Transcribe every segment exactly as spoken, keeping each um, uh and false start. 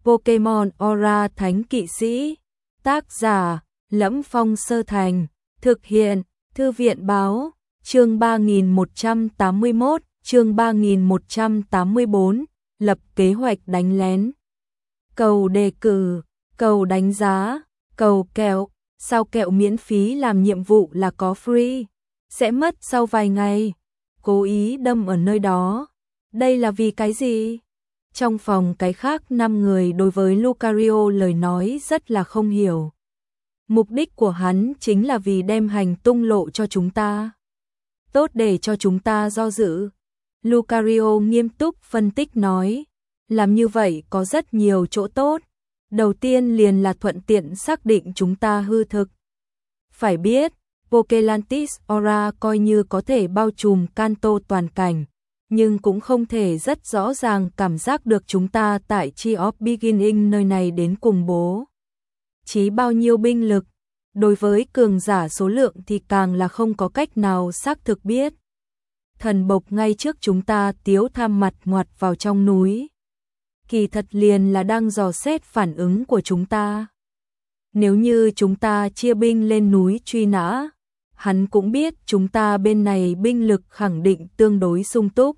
Pokemon Aura Thánh Kỵ Sĩ. Tác giả: Lẫm Phong Sơ Thành. Thực hiện: Thư viện báo. Chương ba nghìn một trăm tám mươi mốt, chương ba nghìn một trăm tám mươi bốn, lập kế hoạch đánh lén. Cầu đề cử, cầu đánh giá, cầu kẹo, sao kẹo miễn phí làm nhiệm vụ là có free, sẽ mất sau vài ngày. Cố ý đâm ở nơi đó. Đây là vì cái gì? Trong phòng cái khác năm người đối với Lucario lời nói rất là không hiểu. Mục đích của hắn chính là vì đem hành tung lộ cho chúng ta. Tốt để cho chúng ta do dự. Lucario nghiêm túc phân tích nói. Làm như vậy có rất nhiều chỗ tốt. Đầu tiên liền là thuận tiện xác định chúng ta hư thực. Phải biết, Pokelantis Aura coi như có thể bao trùm Kanto toàn cảnh, nhưng cũng không thể rất rõ ràng cảm giác được chúng ta tại Tree of Beginning nơi này đến cùng bố trí bao nhiêu binh lực. Đối với cường giả số lượng thì càng là không có cách nào xác thực biết. Thần bộc ngay trước chúng ta tiếu tham mặt ngoặt vào trong núi. Kỳ thật liền là đang dò xét phản ứng của chúng ta. Nếu như chúng ta chia binh lên núi truy nã, hắn cũng biết chúng ta bên này binh lực khẳng định tương đối sung túc.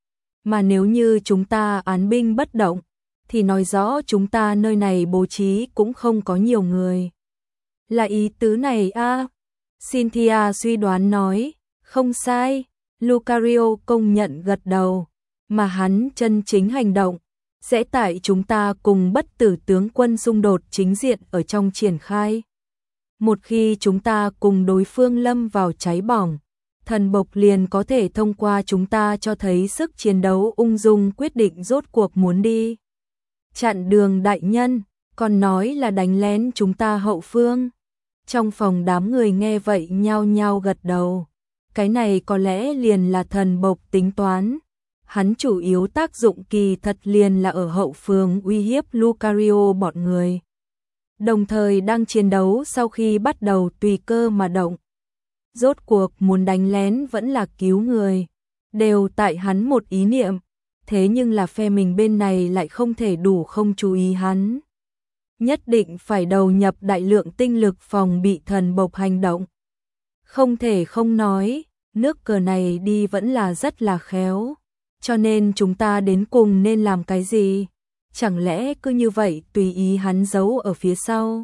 Mà nếu như chúng ta án binh bất động, thì nói rõ chúng ta nơi này bố trí cũng không có nhiều người. Là ý tứ này a? À? Cynthia suy đoán nói, không sai. Lucario công nhận gật đầu, mà hắn chân chính hành động sẽ tại chúng ta cùng bất tử tướng quân xung đột chính diện ở trong triển khai. Một khi chúng ta cùng đối phương lâm vào cháy bỏng, thần bộc liền có thể thông qua chúng ta cho thấy sức chiến đấu ung dung quyết định rốt cuộc muốn đi chặn đường đại nhân, còn nói là đánh lén chúng ta hậu phương. Trong phòng đám người nghe vậy nhao nhao gật đầu. Cái này có lẽ liền là thần bộc tính toán. Hắn chủ yếu tác dụng kỳ thật liền là ở hậu phương uy hiếp Lucario bọn người. Đồng thời đang chiến đấu sau khi bắt đầu tùy cơ mà động. Rốt cuộc muốn đánh lén vẫn là cứu người. Đều tại hắn một ý niệm. Thế nhưng là phe mình bên này lại không thể đủ không chú ý hắn. Nhất định phải đầu nhập đại lượng tinh lực phòng bị thần bộc hành động. Không thể không nói, nước cờ này đi vẫn là rất là khéo. Cho nên chúng ta đến cùng nên làm cái gì? Chẳng lẽ cứ như vậy tùy ý hắn giấu ở phía sau?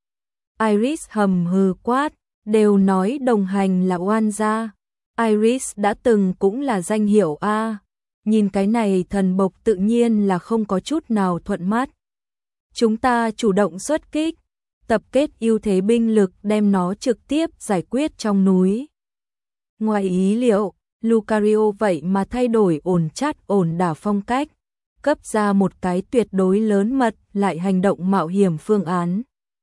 Iris hầm hừ quát, đều nói đồng hành là oan gia. Iris đã từng cũng là danh hiệu A. Nhìn cái này thần bộc tự nhiên là không có chút nào thuận mắt. Chúng ta chủ động xuất kích, tập kết ưu thế binh lực đem nó trực tiếp giải quyết trong núi. Ngoài ý liệu, Lucario vậy mà thay đổi ổn chát ổn đả phong cách, cấp ra một cái tuyệt đối lớn mật lại hành động mạo hiểm phương án.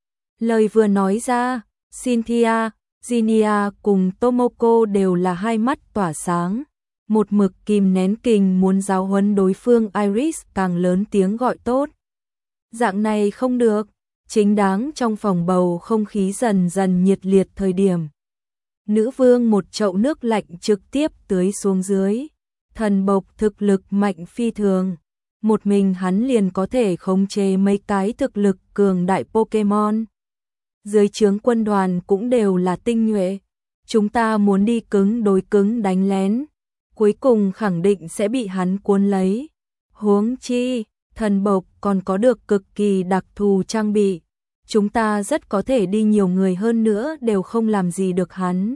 Lời vừa nói ra, Cynthia, Ginnia cùng Tomoko đều là hai mắt tỏa sáng. Một mực kìm nén kình muốn giáo huấn đối phương Iris càng lớn tiếng gọi tốt. Dạng này không được, chính đáng trong phòng bầu không khí dần dần nhiệt liệt thời điểm. Nữ vương một chậu nước lạnh trực tiếp tưới xuống dưới. Thần bộc thực lực mạnh phi thường. Một mình hắn liền có thể khống chế mấy cái thực lực cường đại Pokemon. Dưới trướng quân đoàn cũng đều là tinh nhuệ. Chúng ta muốn đi cứng đối cứng đánh lén. Cuối cùng khẳng định sẽ bị hắn cuốn lấy. Huống chi, thần bộc còn có được cực kỳ đặc thù trang bị. Chúng ta rất có thể đi nhiều người hơn nữa đều không làm gì được hắn.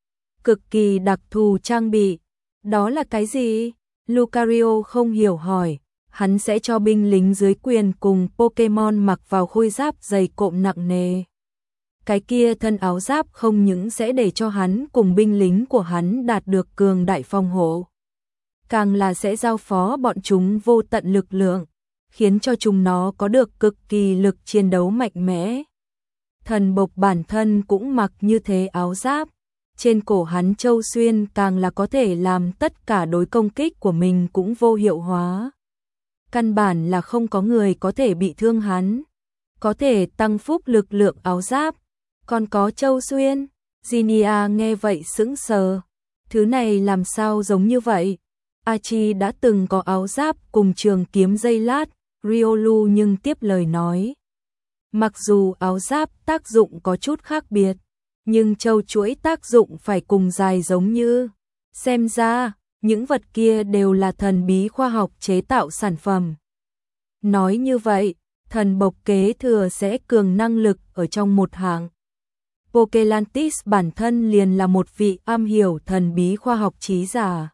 Cực kỳ đặc thù trang bị. Đó là cái gì? Lucario không hiểu hỏi. Hắn sẽ cho binh lính dưới quyền cùng Pokemon mặc vào khôi giáp dày cộm nặng nề. Cái kia thân áo giáp không những sẽ để cho hắn cùng binh lính của hắn đạt được cường đại phòng hộ. Càng là sẽ giao phó bọn chúng vô tận lực lượng, khiến cho chúng nó có được cực kỳ lực chiến đấu mạnh mẽ. Thần bộc bản thân cũng mặc như thế áo giáp, trên cổ hắn châu xuyên càng là có thể làm tất cả đối công kích của mình cũng vô hiệu hóa. Căn bản là không có người có thể bị thương hắn, có thể tăng phúc lực lượng áo giáp, còn có châu xuyên. Ginnia nghe vậy sững sờ, thứ này làm sao giống như vậy? Archie đã từng có áo giáp cùng trường kiếm dây lát, Riolu nhưng tiếp lời nói. Mặc dù áo giáp tác dụng có chút khác biệt, nhưng châu chuỗi tác dụng phải cùng dài giống như. Xem ra, những vật kia đều là thần bí khoa học chế tạo sản phẩm. Nói như vậy, thần bộc kế thừa sẽ cường năng lực ở trong một hạng. Pokelantis bản thân liền là một vị am hiểu thần bí khoa học trí giả.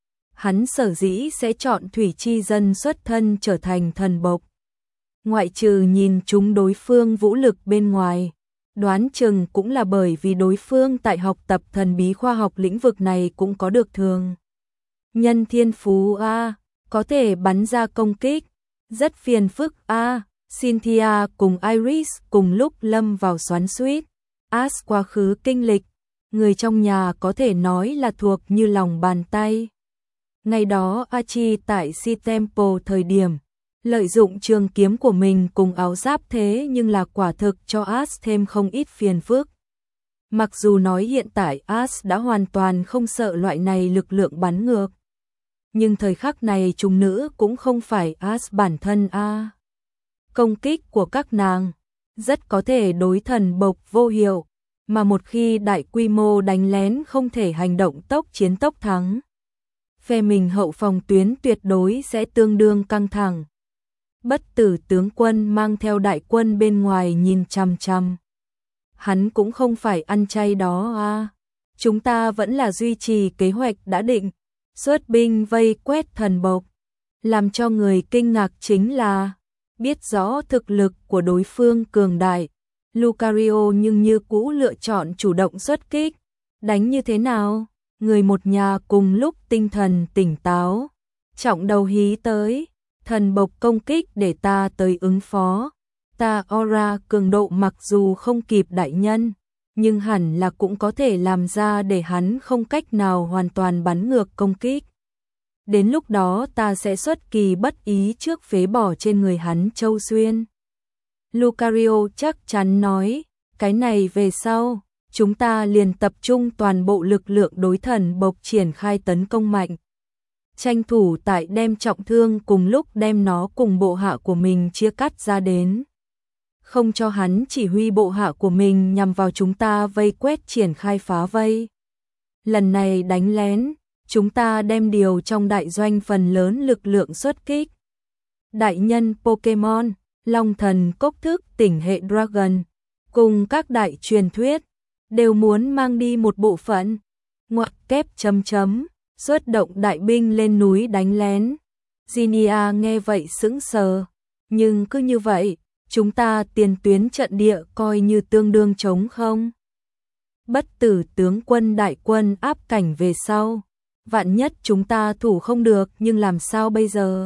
Hắn sở dĩ sẽ chọn thủy chi dân xuất thân trở thành thần bộc. Ngoại trừ nhìn chúng đối phương vũ lực bên ngoài, đoán chừng cũng là bởi vì đối phương tại học tập thần bí khoa học lĩnh vực này cũng có được thường. Nhân thiên phú A, có thể bắn ra công kích, rất phiền phức A. Cynthia cùng Iris cùng lúc lâm vào xoắn xuýt. Ash quá khứ kinh lịch, người trong nhà có thể nói là thuộc như lòng bàn tay. Ngày đó Archie tại Sea Temple thời điểm, lợi dụng trường kiếm của mình cùng áo giáp thế nhưng là quả thực cho Ash thêm không ít phiền phức. Mặc dù nói hiện tại Ash đã hoàn toàn không sợ loại này lực lượng bắn ngược. Nhưng thời khắc này chúng nữ cũng không phải Ash bản thân a. Công kích của các nàng rất có thể đối thần bộc vô hiệu, mà một khi đại quy mô đánh lén không thể hành động tốc chiến tốc thắng. Phe mình hậu phòng tuyến tuyệt đối sẽ tương đương căng thẳng. Bất tử tướng quân mang theo đại quân bên ngoài nhìn chằm chằm. Hắn cũng không phải ăn chay đó à. Chúng ta vẫn là duy trì kế hoạch đã định, xuất binh vây quét thần bộc. Làm cho người kinh ngạc chính là, biết rõ thực lực của đối phương cường đại, Lucario nhưng như cũ lựa chọn chủ động xuất kích. Đánh như thế nào? Người một nhà cùng lúc tinh thần tỉnh táo. Trọng đầu hí tới, thần bộc công kích để ta tới ứng phó. Ta aura cường độ mặc dù không kịp đại nhân, nhưng hẳn là cũng có thể làm ra để hắn không cách nào hoàn toàn bắn ngược công kích. Đến lúc đó ta sẽ xuất kỳ bất ý trước phế bỏ trên người hắn châu xuyên. Lucario chắc chắn nói, cái này về sau, chúng ta liền tập trung toàn bộ lực lượng đối thần bộc triển khai tấn công mạnh. Tranh thủ tại đem trọng thương cùng lúc đem nó cùng bộ hạ của mình chia cắt ra đến. Không cho hắn chỉ huy bộ hạ của mình nhằm vào chúng ta vây quét triển khai phá vây. Lần này đánh lén, chúng ta đem điều trong đại doanh phần lớn lực lượng xuất kích. Đại nhân Pokemon, Long thần cốc thức tỉnh hệ Dragon, cùng các đại truyền thuyết, đều muốn mang đi một bộ phận. Ngoặc kép chấm chấm, xuất động đại binh lên núi đánh lén. Zinnia nghe vậy sững sờ, nhưng cứ như vậy, chúng ta tiền tuyến trận địa coi như tương đương trống không. Bất tử tướng quân đại quân áp cảnh về sau, vạn nhất chúng ta thủ không được nhưng làm sao bây giờ?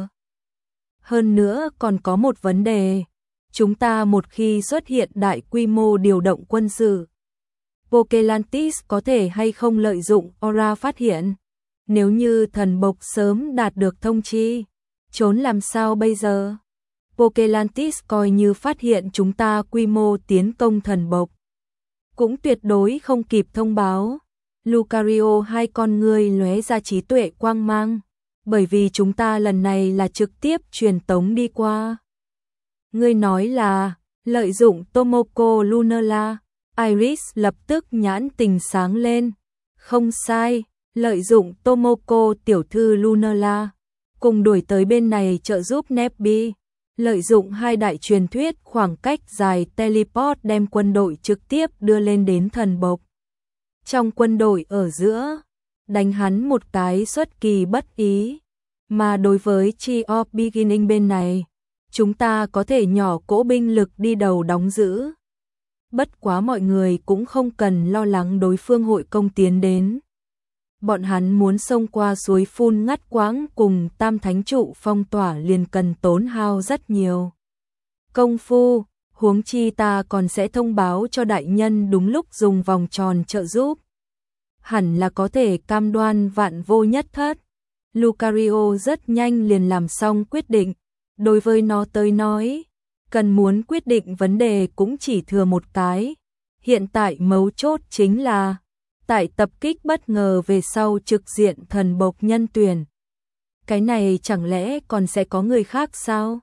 Hơn nữa còn có một vấn đề, chúng ta một khi xuất hiện đại quy mô điều động quân sự, Pokelantis có thể hay không lợi dụng aura phát hiện? Nếu như thần bộc sớm đạt được thông chi, trốn làm sao bây giờ? Pokelantis coi như phát hiện chúng ta quy mô tiến công thần bộc, cũng tuyệt đối không kịp thông báo. Lucario hai con ngươi lóe ra trí tuệ quang mang, bởi vì chúng ta lần này là trực tiếp truyền tống đi qua. Ngươi nói là lợi dụng Tomoko Lunala. Iris lập tức nhãn tình sáng lên. Không sai, lợi dụng Tomoko tiểu thư Lunala, cùng đuổi tới bên này trợ giúp Nebby. Lợi dụng hai đại truyền thuyết khoảng cách dài teleport đem quân đội trực tiếp đưa lên đến thần bộc. Trong quân đội ở giữa, đánh hắn một cái xuất kỳ bất ý. Mà đối với Chi of Beginning bên này, chúng ta có thể nhỏ cỗ binh lực đi đầu đóng giữ. Bất quá mọi người cũng không cần lo lắng đối phương hội công tiến đến. Bọn hắn muốn xông qua suối phun ngắt quãng cùng tam thánh trụ phong tỏa liền cần tốn hao rất nhiều công phu, huống chi ta còn sẽ thông báo cho đại nhân đúng lúc dùng vòng tròn trợ giúp. Hẳn là có thể cam đoan vạn vô nhất thất. Lucario rất nhanh liền làm xong quyết định. Đối với nó tới nói, cần muốn quyết định vấn đề cũng chỉ thừa một cái. Hiện tại mấu chốt chính là tại tập kích bất ngờ về sau trực diện thần bộc nhân tuyển. Cái này chẳng lẽ còn sẽ có người khác sao?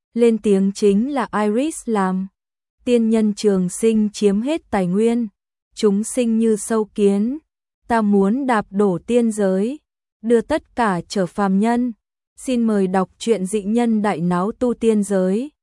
lên tiếng chính là Iris làm. Tiên nhân trường sinh chiếm hết tài nguyên, chúng sinh như sâu kiến, ta muốn đạp đổ tiên giới, đưa tất cả trở phàm nhân. Xin mời đọc truyện Dị Nhân Đại Náo Tu Tiên Giới.